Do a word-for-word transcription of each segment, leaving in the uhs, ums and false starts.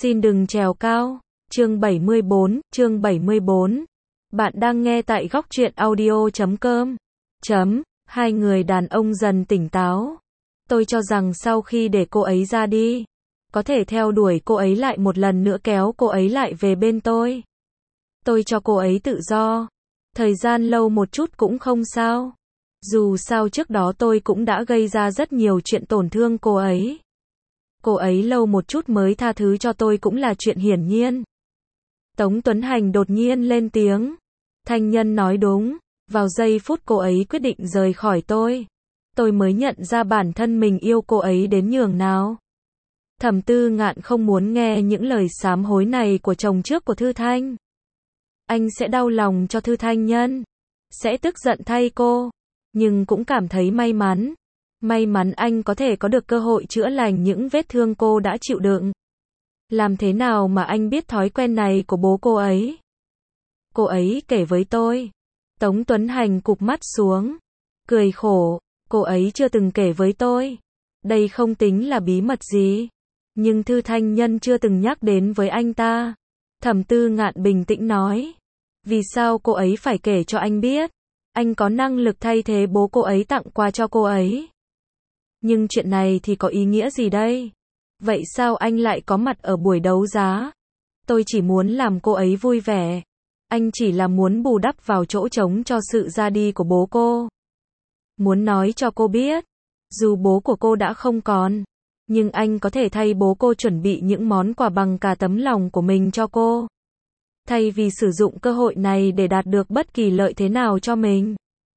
Xin đừng trèo cao. Chương bảy mươi bốn, chương bảy mươi bốn. Bạn đang nghe tại góc truyện audio chấm com. Chấm, hai người đàn ông dần tỉnh táo. Tôi cho rằng sau khi để cô ấy ra đi, có thể theo đuổi cô ấy lại một lần nữa, kéo cô ấy lại về bên tôi. Tôi cho cô ấy tự do. Thời gian lâu một chút cũng không sao. Dù sao trước đó tôi cũng đã gây ra rất nhiều chuyện tổn thương cô ấy. Cô ấy lâu một chút mới tha thứ cho tôi cũng là chuyện hiển nhiên. Tống Tuấn Hành đột nhiên lên tiếng. Thanh Nhân nói đúng. Vào giây phút cô ấy quyết định rời khỏi tôi, tôi mới nhận ra bản thân mình yêu cô ấy đến nhường nào. Thẩm Tư Ngạn không muốn nghe những lời sám hối này của chồng trước của Thư Thanh. Anh sẽ đau lòng cho Thư Thanh Nhân, sẽ tức giận thay cô, nhưng cũng cảm thấy may mắn. May mắn anh có thể có được cơ hội chữa lành những vết thương cô đã chịu đựng. Làm thế nào mà anh biết thói quen này của bố cô ấy? Cô ấy kể với tôi. Tống Tuấn Hành cụp mắt xuống, cười khổ. Cô ấy chưa từng kể với tôi. Đây không tính là bí mật gì. Nhưng Thư Thanh Nhân chưa từng nhắc đến với anh ta. Thẩm Tư Ngạn bình tĩnh nói. Vì sao cô ấy phải kể cho anh biết? Anh có năng lực thay thế bố cô ấy tặng quà cho cô ấy. Nhưng chuyện này thì có ý nghĩa gì đây? Vậy sao anh lại có mặt ở buổi đấu giá? Tôi chỉ muốn làm cô ấy vui vẻ. Anh chỉ là muốn bù đắp vào chỗ trống cho sự ra đi của bố cô. Muốn nói cho cô biết, dù bố của cô đã không còn, nhưng anh có thể thay bố cô chuẩn bị những món quà bằng cả tấm lòng của mình cho cô. Thay vì sử dụng cơ hội này để đạt được bất kỳ lợi thế nào cho mình.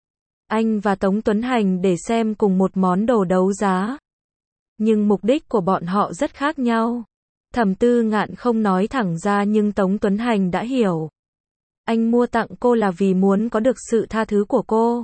Anh và Tống Tuấn Hành để xem cùng một món đồ đấu giá. Nhưng mục đích của bọn họ rất khác nhau. Thẩm Tư Ngạn không nói thẳng ra nhưng Tống Tuấn Hành đã hiểu. Anh mua tặng cô là vì muốn có được sự tha thứ của cô.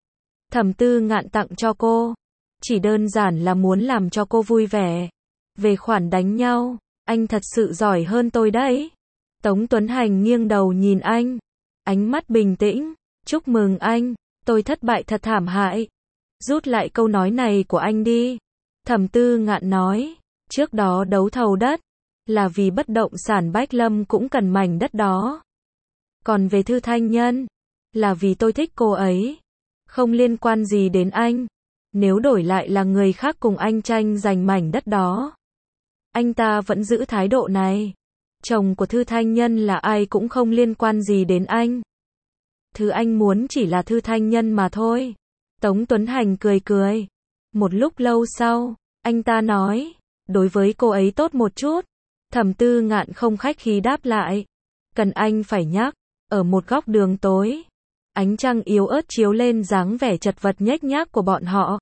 Thẩm Tư Ngạn tặng cho cô, chỉ đơn giản là muốn làm cho cô vui vẻ. Về khoản đánh nhau, anh thật sự giỏi hơn tôi đấy. Tống Tuấn Hành nghiêng đầu nhìn anh, ánh mắt bình tĩnh. Chúc mừng anh, tôi thất bại thật thảm hại. Rút lại câu nói này của anh đi. Thẩm Tư Ngạn nói, trước đó đấu thầu đất, là vì bất động sản Bách Lâm cũng cần mảnh đất đó. Còn về Thư Thanh Nhân, là vì tôi thích cô ấy. Không liên quan gì đến anh. Nếu đổi lại là người khác cùng anh tranh giành mảnh đất đó, anh ta vẫn giữ thái độ này. Chồng của Thư Thanh Nhân là ai cũng không liên quan gì đến anh. Thứ anh muốn chỉ là Thư Thanh Nhân mà thôi. Tống Tuấn Hành cười cười. Một lúc lâu sau, anh ta nói, đối với cô ấy tốt một chút. Thẩm Tư Ngạn không khách khí đáp lại. Cần anh phải nhắc. Ở một góc đường tối, ánh trăng yếu ớt chiếu lên dáng vẻ chật vật nhếch nhác của bọn họ.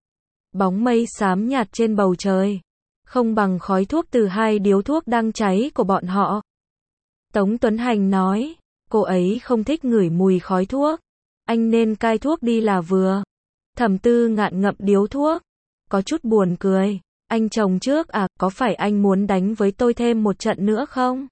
Bóng mây xám nhạt trên bầu trời, không bằng khói thuốc từ hai điếu thuốc đang cháy của bọn họ. Tống Tuấn Hành nói, cô ấy không thích ngửi mùi khói thuốc. Anh nên cai thuốc đi là vừa. Thẩm Tư Ngạn ngậm điếu thuốc, có chút buồn cười. Anh chồng trước à, có phải anh muốn đánh với tôi thêm một trận nữa không?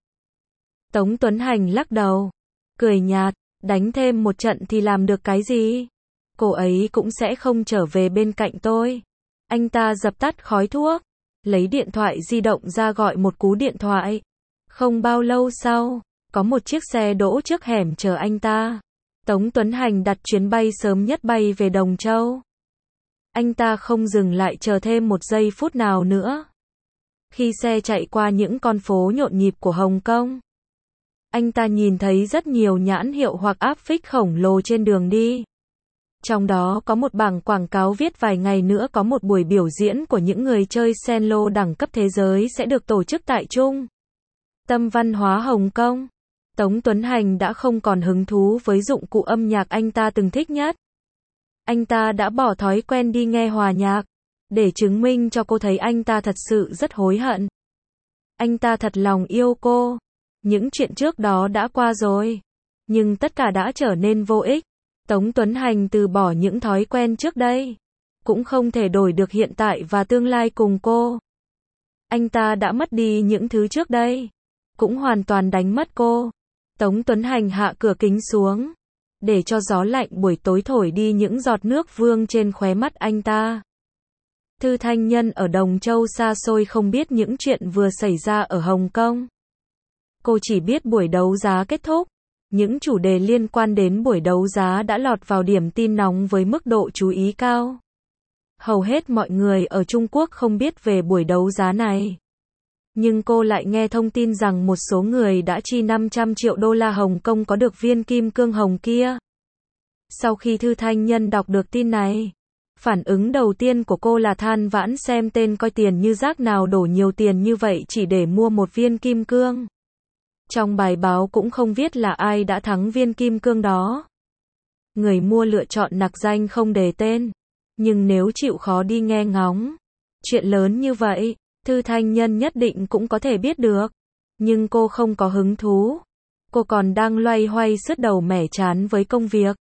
Tống Tuấn Hành lắc đầu, cười nhạt, đánh thêm một trận thì làm được cái gì? Cô ấy cũng sẽ không trở về bên cạnh tôi. Anh ta dập tắt khói thuốc, lấy điện thoại di động ra gọi một cú điện thoại. Không bao lâu sau, có một chiếc xe đỗ trước hẻm chờ anh ta. Tống Tuấn Hành đặt chuyến bay sớm nhất bay về Đồng Châu. Anh ta không dừng lại chờ thêm một giây phút nào nữa. Khi xe chạy qua những con phố nhộn nhịp của Hồng Kông, anh ta nhìn thấy rất nhiều nhãn hiệu hoặc áp phích khổng lồ trên đường đi. Trong đó có một bảng quảng cáo viết vài ngày nữa có một buổi biểu diễn của những người chơi cello đẳng cấp thế giới sẽ được tổ chức tại Trung tâm văn hóa Hồng Kông. Tống Tuấn Hành đã không còn hứng thú với dụng cụ âm nhạc anh ta từng thích nhất. Anh ta đã bỏ thói quen đi nghe hòa nhạc, để chứng minh cho cô thấy anh ta thật sự rất hối hận. Anh ta thật lòng yêu cô. Những chuyện trước đó đã qua rồi, nhưng tất cả đã trở nên vô ích. Tống Tuấn Hành từ bỏ những thói quen trước đây, cũng không thể đổi được hiện tại và tương lai cùng cô. Anh ta đã mất đi những thứ trước đây, cũng hoàn toàn đánh mất cô. Tống Tuấn Hành hạ cửa kính xuống, để cho gió lạnh buổi tối thổi đi những giọt nước vương trên khóe mắt anh ta. Thư Thanh Nhân ở Đồng Châu xa xôi không biết những chuyện vừa xảy ra ở Hồng Kông. Cô chỉ biết buổi đấu giá kết thúc. Những chủ đề liên quan đến buổi đấu giá đã lọt vào điểm tin nóng với mức độ chú ý cao. Hầu hết mọi người ở Trung Quốc không biết về buổi đấu giá này. Nhưng cô lại nghe thông tin rằng một số người đã chi năm trăm triệu đô la Hồng Kông có được viên kim cương hồng kia. Sau khi Thư Thanh Nhân đọc được tin này, phản ứng đầu tiên của cô là than vãn xem tên coi tiền như rác nào đổ nhiều tiền như vậy chỉ để mua một viên kim cương. Trong bài báo cũng không viết là ai đã thắng viên kim cương đó. Người mua lựa chọn nặc danh không đề tên. Nhưng nếu chịu khó đi nghe ngóng, chuyện lớn như vậy, Thư Thanh Nhân nhất định cũng có thể biết được. Nhưng cô không có hứng thú. Cô còn đang loay hoay sứt đầu mẻ trán với công việc.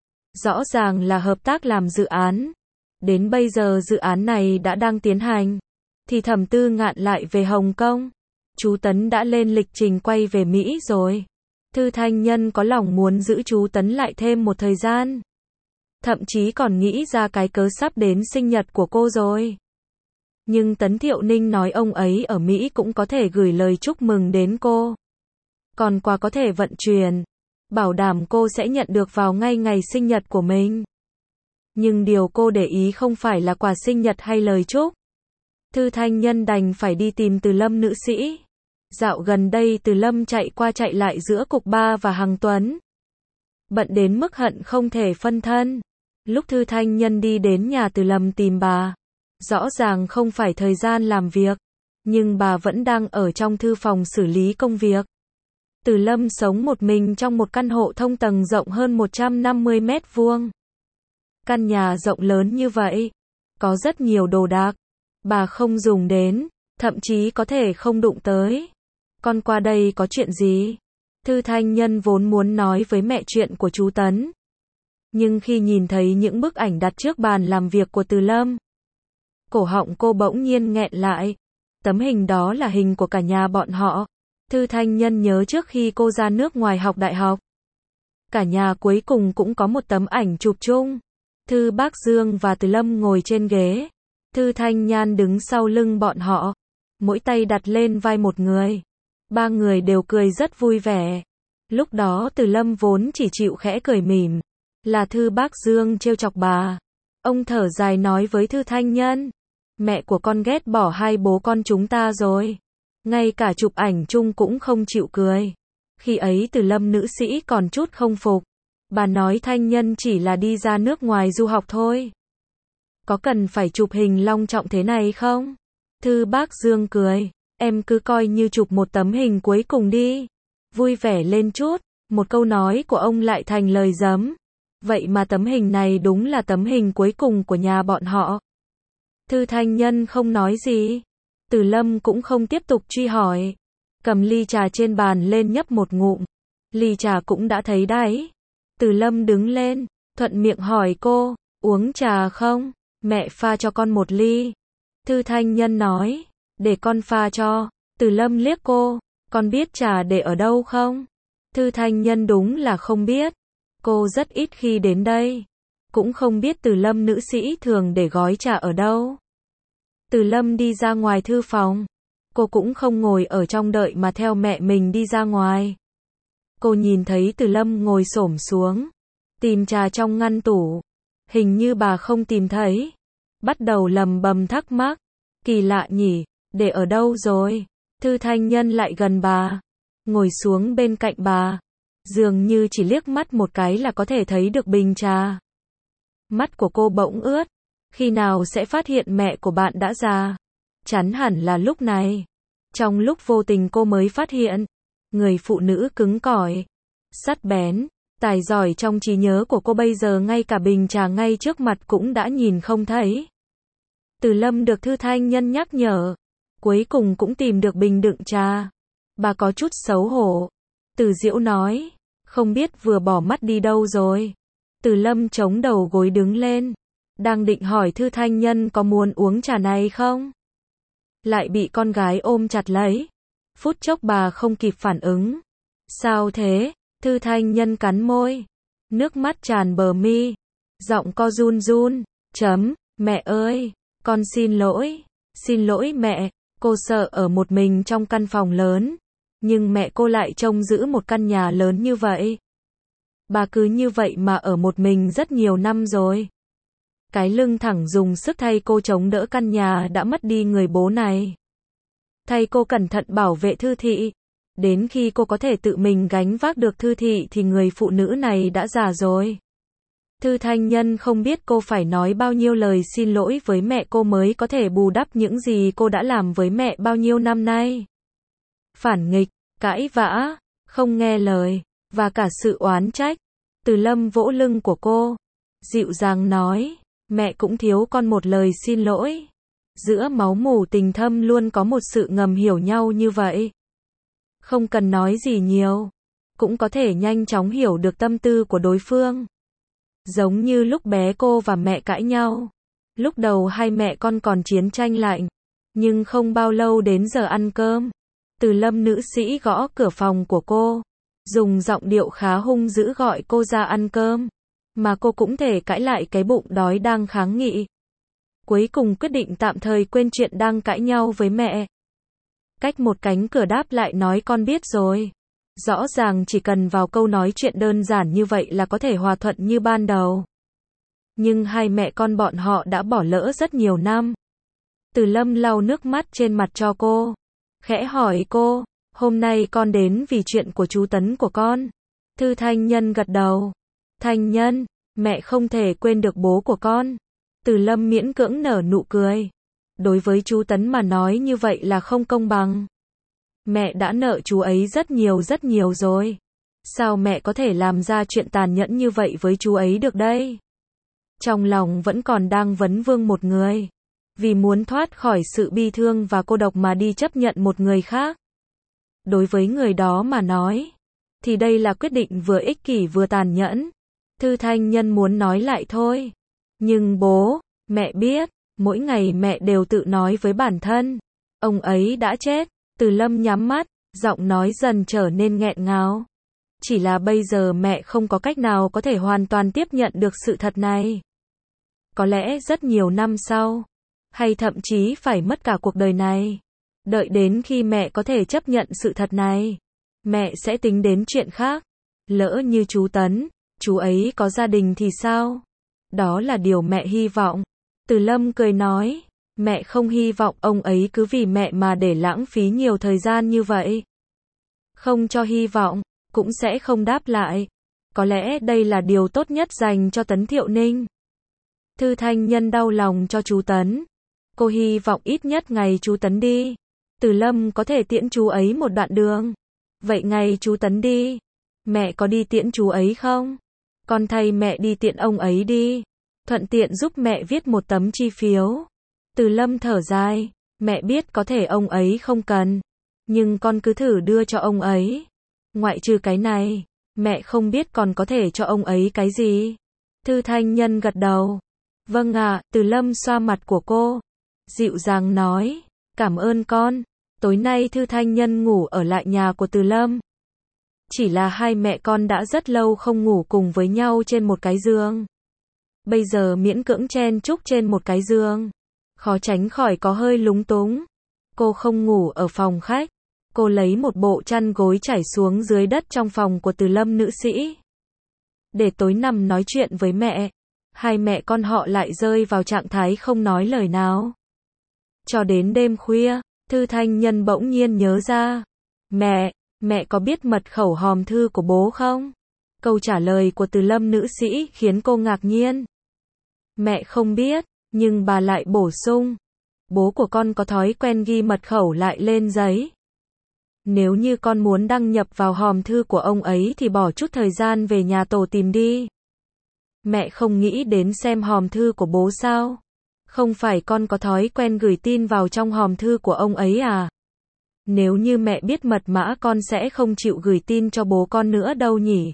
Rõ ràng là hợp tác làm dự án. Đến bây giờ dự án này đã đang tiến hành. Thì Thẩm Tư Ngạn lại về Hồng Kông. Chú Tấn đã lên lịch trình quay về Mỹ rồi. Thư Thanh Nhân có lòng muốn giữ chú Tấn lại thêm một thời gian. Thậm chí còn nghĩ ra cái cớ sắp đến sinh nhật của cô rồi. Nhưng Tấn Thiệu Ninh nói ông ấy ở Mỹ cũng có thể gửi lời chúc mừng đến cô. Còn quà có thể vận chuyển. Bảo đảm cô sẽ nhận được vào ngay ngày sinh nhật của mình. Nhưng điều cô để ý không phải là quà sinh nhật hay lời chúc. Thư Thanh Nhân đành phải đi tìm Từ Lâm nữ sĩ. Dạo gần đây Từ Lâm chạy qua chạy lại giữa Cục Ba và Hằng Tuấn. Bận đến mức hận không thể phân thân. Lúc Thư Thanh Nhân đi đến nhà Từ Lâm tìm bà. Rõ ràng không phải thời gian làm việc. Nhưng bà vẫn đang ở trong thư phòng xử lý công việc. Từ Lâm sống một mình trong một căn hộ thông tầng rộng hơn một trăm năm mươi mét vuông. Căn nhà rộng lớn như vậy. Có rất nhiều đồ đạc. Bà không dùng đến. Thậm chí có thể không đụng tới. Con qua đây có chuyện gì? Thư Thanh Nhân vốn muốn nói với mẹ chuyện của chú Tấn. Nhưng khi nhìn thấy những bức ảnh đặt trước bàn làm việc của Từ Lâm, cổ họng cô bỗng nhiên nghẹn lại. Tấm hình đó là hình của cả nhà bọn họ. Thư Thanh Nhân nhớ trước khi cô ra nước ngoài học đại học. Cả nhà cuối cùng cũng có một tấm ảnh chụp chung. Thư Bác Dương và Từ Lâm ngồi trên ghế. Thư Thanh Nhan đứng sau lưng bọn họ. Mỗi tay đặt lên vai một người. Ba người đều cười rất vui vẻ. Lúc đó Từ Lâm vốn chỉ chịu khẽ cười mỉm. Là Thư Bác Dương trêu chọc bà. Ông thở dài nói với Thư Thanh Nhân. Mẹ của con ghét bỏ hai bố con chúng ta rồi. Ngay cả chụp ảnh chung cũng không chịu cười. Khi ấy Từ Lâm nữ sĩ còn chút không phục. Bà nói Thanh Nhân chỉ là đi ra nước ngoài du học thôi. Có cần phải chụp hình long trọng thế này không? Thư Bác Dương cười. Em cứ coi như chụp một tấm hình cuối cùng đi. Vui vẻ lên chút. Một câu nói của ông lại thành lời giấm. Vậy mà tấm hình này đúng là tấm hình cuối cùng của nhà bọn họ. Thư Thanh Nhân không nói gì. Từ Lâm cũng không tiếp tục truy hỏi. Cầm ly trà trên bàn lên nhấp một ngụm. Ly trà cũng đã thấy đáy. Từ Lâm đứng lên, thuận miệng hỏi cô, uống trà không? Mẹ pha cho con một ly. Thư Thanh Nhân nói, để con pha cho. Từ Lâm liếc cô, con biết trà để ở đâu không? Thư Thanh Nhân đúng là không biết. Cô rất ít khi đến đây. Cũng không biết Từ Lâm nữ sĩ thường để gói trà ở đâu. Từ Lâm đi ra ngoài thư phòng. Cô cũng không ngồi ở trong đợi mà theo mẹ mình đi ra ngoài. Cô nhìn thấy Từ Lâm ngồi xổm xuống. Tìm trà trong ngăn tủ. Hình như bà không tìm thấy. Bắt đầu lầm bầm thắc mắc. Kỳ lạ nhỉ, để ở đâu rồi? Thư Thanh Nhân lại gần bà. Ngồi xuống bên cạnh bà. Dường như chỉ liếc mắt một cái là có thể thấy được bình trà. Mắt của cô bỗng ướt. Khi nào sẽ phát hiện mẹ của bạn đã già? Chắn hẳn là lúc này. Trong lúc vô tình cô mới phát hiện. Người phụ nữ cứng cỏi, sắt bén, tài giỏi trong trí nhớ của cô bây giờ ngay cả bình trà ngay trước mặt cũng đã nhìn không thấy. Từ Lâm được Thư Thanh Nhân nhắc nhở. Cuối cùng cũng tìm được bình đựng trà. Bà có chút xấu hổ. Từ Diễu nói. Không biết vừa bỏ mắt đi đâu rồi. Từ Lâm chống đầu gối đứng lên. Đang định hỏi Thư Thanh Nhân có muốn uống trà này không? Lại bị con gái ôm chặt lấy. Phút chốc bà không kịp phản ứng. Sao thế? Thư Thanh Nhân cắn môi. Nước mắt tràn bờ mi. Giọng co run run. Chấm, mẹ ơi. Con xin lỗi, xin lỗi mẹ, cô sợ ở một mình trong căn phòng lớn, nhưng mẹ cô lại trông giữ một căn nhà lớn như vậy. Bà cứ như vậy mà ở một mình rất nhiều năm rồi. Cái lưng thẳng dùng sức thay cô chống đỡ căn nhà đã mất đi người bố này. Thay cô cẩn thận bảo vệ Thư Thị. Đến khi cô có thể tự mình gánh vác được Thư Thị thì người phụ nữ này đã già rồi. Thư Thanh Nhân không biết cô phải nói bao nhiêu lời xin lỗi với mẹ cô mới có thể bù đắp những gì cô đã làm với mẹ bao nhiêu năm nay. Phản nghịch, cãi vã, không nghe lời, và cả sự oán trách. Từ Lâm vỗ lưng của cô, dịu dàng nói, mẹ cũng thiếu con một lời xin lỗi. Giữa máu mủ tình thâm luôn có một sự ngầm hiểu nhau như vậy. Không cần nói gì nhiều, cũng có thể nhanh chóng hiểu được tâm tư của đối phương. Giống như lúc bé cô và mẹ cãi nhau. Lúc đầu hai mẹ con còn chiến tranh lạnh, nhưng không bao lâu đến giờ ăn cơm, Từ Lâm nữ sĩ gõ cửa phòng của cô, dùng giọng điệu khá hung dữ gọi cô ra ăn cơm, mà cô cũng thể cãi lại cái bụng đói đang kháng nghị. Cuối cùng quyết định tạm thời quên chuyện đang cãi nhau với mẹ. Cách một cánh cửa đáp lại nói con biết rồi. Rõ ràng chỉ cần vào câu nói chuyện đơn giản như vậy là có thể hòa thuận như ban đầu. Nhưng hai mẹ con bọn họ đã bỏ lỡ rất nhiều năm. Từ Lâm lau nước mắt trên mặt cho cô. Khẽ hỏi cô, hôm nay con đến vì chuyện của chú Tấn của con. Thư Thanh Nhân gật đầu. Thanh Nhân, mẹ không thể quên được bố của con. Từ Lâm miễn cưỡng nở nụ cười. Đối với chú Tấn mà nói như vậy là không công bằng. Mẹ đã nợ chú ấy rất nhiều rất nhiều rồi. Sao mẹ có thể làm ra chuyện tàn nhẫn như vậy với chú ấy được đây? Trong lòng vẫn còn đang vấn vương một người. Vì muốn thoát khỏi sự bi thương và cô độc mà đi chấp nhận một người khác. Đối với người đó mà nói, thì đây là quyết định vừa ích kỷ vừa tàn nhẫn. Thư Thanh Nhân muốn nói lại thôi. Nhưng bố, mẹ biết, mỗi ngày mẹ đều tự nói với bản thân, ông ấy đã chết. Từ Lâm nhắm mắt, giọng nói dần trở nên nghẹn ngào. Chỉ là bây giờ mẹ không có cách nào có thể hoàn toàn tiếp nhận được sự thật này. Có lẽ rất nhiều năm sau, hay thậm chí phải mất cả cuộc đời này. Đợi đến khi mẹ có thể chấp nhận sự thật này, mẹ sẽ tính đến chuyện khác. Lỡ như chú Tấn, chú ấy có gia đình thì sao? Đó là điều mẹ hy vọng. Từ Lâm cười nói, mẹ không hy vọng ông ấy cứ vì mẹ mà để lãng phí nhiều thời gian như vậy. Không cho hy vọng, cũng sẽ không đáp lại. Có lẽ đây là điều tốt nhất dành cho Tấn Thiệu Ninh. Thư Thanh Nhân đau lòng cho chú Tấn. Cô hy vọng ít nhất ngày chú Tấn đi, Từ Lâm có thể tiễn chú ấy một đoạn đường. Vậy ngày chú Tấn đi, mẹ có đi tiễn chú ấy không? Con thay mẹ đi tiễn ông ấy đi. Thuận tiện giúp mẹ viết một tấm chi phiếu. Từ Lâm thở dài, mẹ biết có thể ông ấy không cần, nhưng con cứ thử đưa cho ông ấy. Ngoại trừ cái này, mẹ không biết còn có thể cho ông ấy cái gì. Thư Thanh Nhân gật đầu. Vâng ạ, Từ Lâm xoa mặt của cô, dịu dàng nói, cảm ơn con. Tối nay Thư Thanh Nhân ngủ ở lại nhà của Từ Lâm. Chỉ là hai mẹ con đã rất lâu không ngủ cùng với nhau trên một cái giường. Bây giờ miễn cưỡng chen chúc trên một cái giường, khó tránh khỏi có hơi lúng túng. Cô không ngủ ở phòng khách. Cô lấy một bộ chăn gối trải xuống dưới đất trong phòng của Từ Lâm nữ sĩ. Để tối nằm nói chuyện với mẹ. Hai mẹ con họ lại rơi vào trạng thái không nói lời nào. Cho đến đêm khuya, Thư Thanh Nhân bỗng nhiên nhớ ra. Mẹ, mẹ có biết mật khẩu hòm thư của bố không? Câu trả lời của Từ Lâm nữ sĩ khiến cô ngạc nhiên. Mẹ không biết, nhưng bà lại bổ sung. Bố của con có thói quen ghi mật khẩu lại lên giấy. Nếu như con muốn đăng nhập vào hòm thư của ông ấy thì bỏ chút thời gian về nhà tổ tìm đi. Mẹ không nghĩ đến xem hòm thư của bố sao? Không phải con có thói quen gửi tin vào trong hòm thư của ông ấy à? Nếu như mẹ biết mật mã con sẽ không chịu gửi tin cho bố con nữa đâu nhỉ?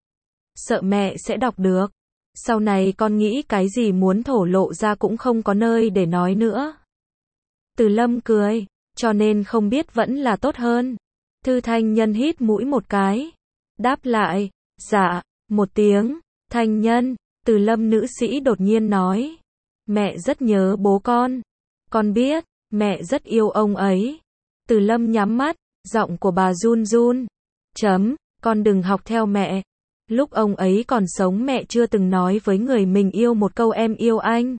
Sợ mẹ sẽ đọc được. Sau này con nghĩ cái gì muốn thổ lộ ra cũng không có nơi để nói nữa. Từ Lâm cười, cho nên không biết vẫn là tốt hơn. Thư Thanh Nhân hít mũi một cái. Đáp lại, dạ, một tiếng. Thanh Nhân, Từ Lâm nữ sĩ đột nhiên nói. Mẹ rất nhớ bố con. Con biết, mẹ rất yêu ông ấy. Từ Lâm nhắm mắt, giọng của bà run run. Chấm, con đừng học theo mẹ. Lúc ông ấy còn sống mẹ chưa từng nói với người mình yêu một câu em yêu anh.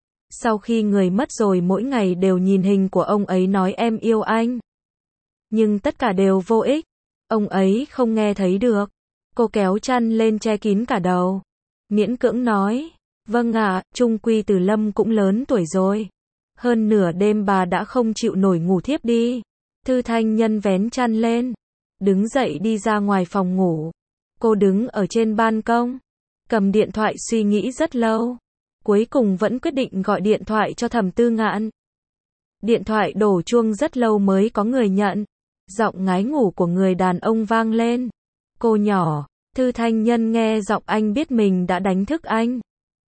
Sau khi người mất rồi mỗi ngày đều nhìn hình của ông ấy nói em yêu anh. Nhưng tất cả đều vô ích. Ông ấy không nghe thấy được. Cô kéo chăn lên che kín cả đầu. Miễn cưỡng nói. Vâng ạ, chung quy Từ Lâm cũng lớn tuổi rồi. Hơn nửa đêm bà đã không chịu nổi ngủ thiếp đi. Thư Thanh Nhân vén chăn lên. Đứng dậy đi ra ngoài phòng ngủ. Cô đứng ở trên ban công. Cầm điện thoại suy nghĩ rất lâu. Cuối cùng vẫn quyết định gọi điện thoại cho Thẩm Tư Ngạn. Điện thoại đổ chuông rất lâu mới có người nhận. Giọng ngái ngủ của người đàn ông vang lên. Cô nhỏ, Thư Thanh Nhân nghe giọng anh biết mình đã đánh thức anh.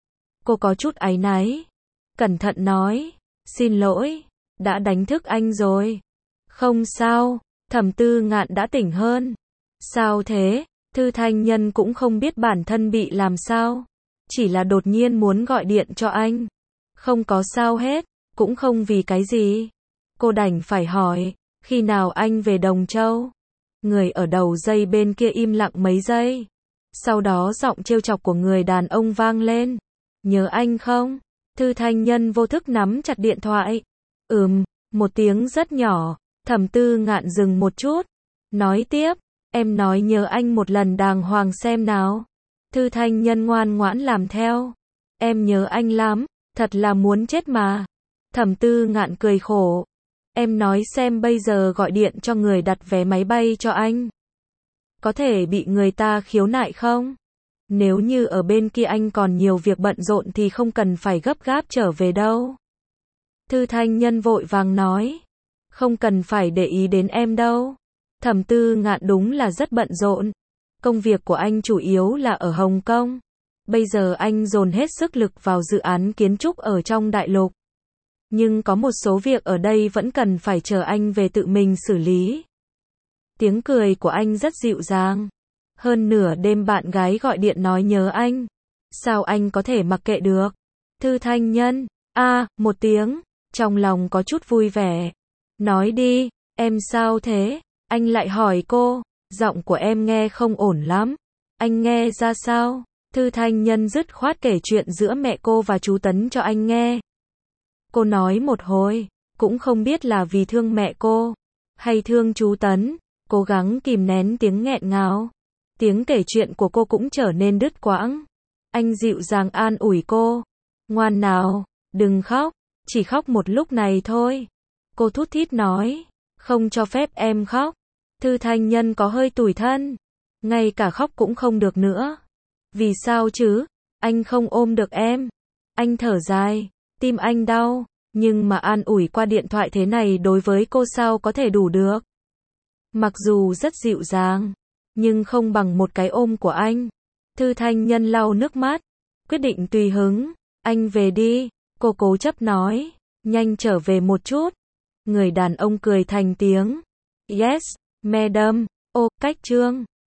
Cô có chút áy náy. Cẩn thận nói. Xin lỗi, đã đánh thức anh rồi. Không sao, Thẩm Tư Ngạn đã tỉnh hơn. Sao thế? Thư Thanh Nhân cũng không biết bản thân bị làm sao. Chỉ là đột nhiên muốn gọi điện cho anh. Không có sao hết, cũng không vì cái gì. Cô đành phải hỏi, khi nào anh về Đồng Châu? Người ở đầu dây bên kia im lặng mấy giây. Sau đó giọng trêu chọc của người đàn ông vang lên. Nhớ anh không? Thư Thanh Nhân vô thức nắm chặt điện thoại. Ừm, một tiếng rất nhỏ. Thẩm Tư Ngạn dừng một chút. Nói tiếp, em nói nhớ anh một lần đàng hoàng xem nào. Thư Thanh Nhân ngoan ngoãn làm theo. Em nhớ anh lắm, thật là muốn chết mà. Thẩm Tư Ngạn cười khổ. Em nói xem bây giờ gọi điện cho người đặt vé máy bay cho anh. Có thể bị người ta khiếu nại không? Nếu như ở bên kia anh còn nhiều việc bận rộn thì không cần phải gấp gáp trở về đâu. Thư Thanh Nhân vội vàng nói. Không cần phải để ý đến em đâu. Thẩm Tư Ngạn đúng là rất bận rộn. Công việc của anh chủ yếu là ở Hồng Kông. Bây giờ anh dồn hết sức lực vào dự án kiến trúc ở trong đại lục. Nhưng có một số việc ở đây vẫn cần phải chờ anh về tự mình xử lý. Tiếng cười của anh rất dịu dàng. Hơn nửa đêm bạn gái gọi điện nói nhớ anh. Sao anh có thể mặc kệ được? Thư Thanh Nhân, a, à, một tiếng, trong lòng có chút vui vẻ. Nói đi, em sao thế? Anh lại hỏi cô, giọng của em nghe không ổn lắm. Anh nghe ra sao? Thư Thanh Nhân dứt khoát kể chuyện giữa mẹ cô và chú Tấn cho anh nghe. Cô nói một hồi, cũng không biết là vì thương mẹ cô, hay thương chú Tấn, cố gắng kìm nén tiếng nghẹn ngào. Tiếng kể chuyện của cô cũng trở nên đứt quãng. Anh dịu dàng an ủi cô. Ngoan nào, đừng khóc, chỉ khóc một lúc này thôi. Cô thút thít nói, không cho phép em khóc. Thư Thanh Nhân có hơi tủi thân. Ngay cả khóc cũng không được nữa. Vì sao chứ? Anh không ôm được em. Anh thở dài, tim anh đau. Nhưng mà an ủi qua điện thoại thế này đối với cô sao có thể đủ được. Mặc dù rất dịu dàng, nhưng không bằng một cái ôm của anh. Thư Thanh Nhân lau nước mắt, quyết định tùy hứng. Anh về đi, cô cố chấp nói. Nhanh trở về một chút. Người đàn ông cười thành tiếng. Yes, madam. Ô, cách chương.